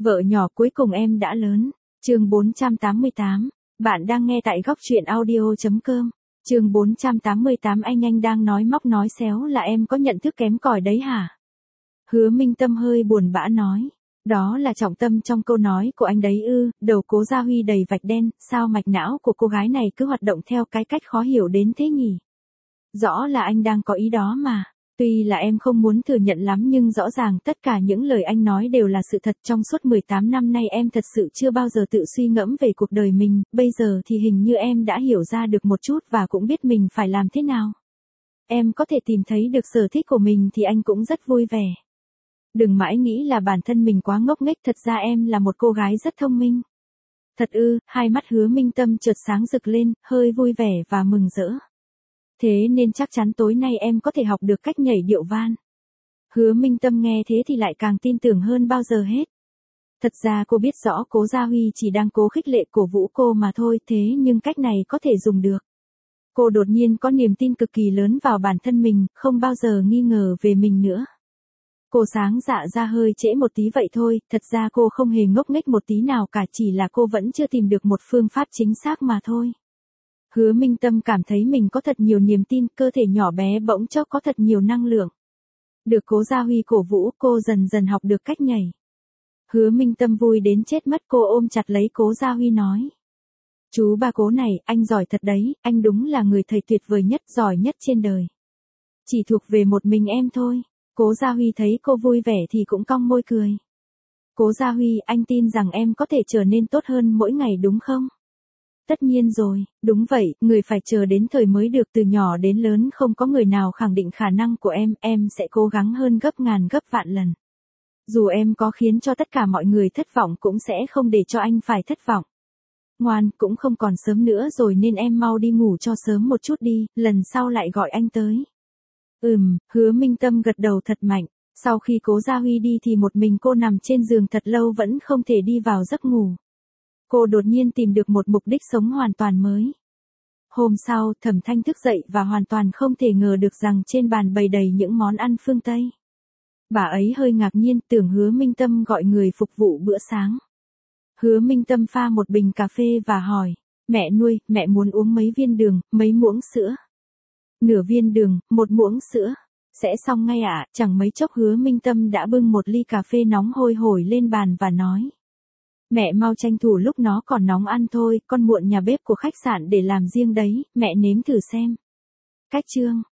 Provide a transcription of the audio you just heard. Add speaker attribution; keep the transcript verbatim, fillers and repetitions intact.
Speaker 1: Vợ nhỏ cuối cùng em đã lớn. Chương bốn trăm tám mươi tám. Bạn đang nghe tại góc truyện audio chấm com. Chương bốn trăm tám mươi tám. Anh anh đang nói móc nói xéo là em có nhận thức kém cỏi đấy hả? Hứa Minh Tâm hơi buồn bã nói. Đó là trọng tâm trong câu nói của anh đấy ư? Đầu Cố Gia Huy đầy vạch đen, sao mạch não của cô gái này cứ hoạt động theo cái cách khó hiểu đến thế nhỉ? Rõ là anh đang có ý đó mà. Tuy là em không muốn thừa nhận lắm nhưng rõ ràng tất cả những lời anh nói đều là sự thật. Trong suốt mười tám năm nay em thật sự chưa bao giờ tự suy ngẫm về cuộc đời mình, bây giờ thì hình như em đã hiểu ra được một chút và cũng biết mình phải làm thế nào. Em có thể tìm thấy được sở thích của mình thì anh cũng rất vui vẻ. Đừng mãi nghĩ là bản thân mình quá ngốc nghếch, thật ra em là một cô gái rất thông minh. Thật ư? Hai mắt Hứa Minh Tâm chợt sáng rực lên, hơi vui vẻ và mừng rỡ. Thế nên chắc chắn tối nay em có thể học được cách nhảy điệu van. Hứa Minh Tâm nghe thế thì lại càng tin tưởng hơn bao giờ hết. Thật ra cô biết rõ Cố Gia Huy chỉ đang cố khích lệ cổ vũ cô mà thôi, thế nhưng cách này có thể dùng được. Cô đột nhiên có niềm tin cực kỳ lớn vào bản thân mình, không bao giờ nghi ngờ về mình nữa. Cô sáng dạ ra hơi trễ một tí vậy thôi, thật ra cô không hề ngốc nghếch một tí nào cả, chỉ là cô vẫn chưa tìm được một phương pháp chính xác mà thôi. Hứa Minh Tâm cảm thấy mình có thật nhiều niềm tin, cơ thể nhỏ bé bỗng chốc có thật nhiều năng lượng. Được Cố Gia Huy cổ vũ, cô dần dần học được cách nhảy. Hứa Minh Tâm vui đến chết mất, cô ôm chặt lấy Cố Gia Huy nói. Chú ba Cố này, anh giỏi thật đấy, anh đúng là người thầy tuyệt vời nhất, giỏi nhất trên đời. Chỉ thuộc về một mình em thôi. Cố Gia Huy thấy cô vui vẻ thì cũng cong môi cười. Cố Gia Huy, anh tin rằng em có thể trở nên tốt hơn mỗi ngày đúng không? Tất nhiên rồi, đúng vậy, người phải chờ đến thời mới được, từ nhỏ đến lớn không có người nào khẳng định khả năng của em, em sẽ cố gắng hơn gấp ngàn gấp vạn lần. Dù em có khiến cho tất cả mọi người thất vọng cũng sẽ không để cho anh phải thất vọng. Ngoan, cũng không còn sớm nữa rồi nên em mau đi ngủ cho sớm một chút đi, lần sau lại gọi anh tới. Ừm, Hứa Minh Tâm gật đầu thật mạnh. Sau khi Cố Gia Huy đi thì một mình cô nằm trên giường thật lâu vẫn không thể đi vào giấc ngủ. Cô đột nhiên tìm được một mục đích sống hoàn toàn mới. Hôm sau, Thẩm Thanh thức dậy và hoàn toàn không thể ngờ được rằng trên bàn bày đầy những món ăn phương Tây. Bà ấy hơi ngạc nhiên, tưởng Hứa Minh Tâm gọi người phục vụ bữa sáng. Hứa Minh Tâm pha một bình cà phê và hỏi, mẹ nuôi, mẹ muốn uống mấy viên đường, mấy muỗng sữa? Nửa viên đường, một muỗng sữa. Sẽ xong ngay ạ. À? Chẳng mấy chốc Hứa Minh Tâm đã bưng một ly cà phê nóng hôi hổi lên bàn và nói. Mẹ mau tranh thủ lúc nó còn nóng ăn thôi, con muộn nhà bếp của khách sạn để làm riêng đấy, mẹ nếm thử xem. Cách chương.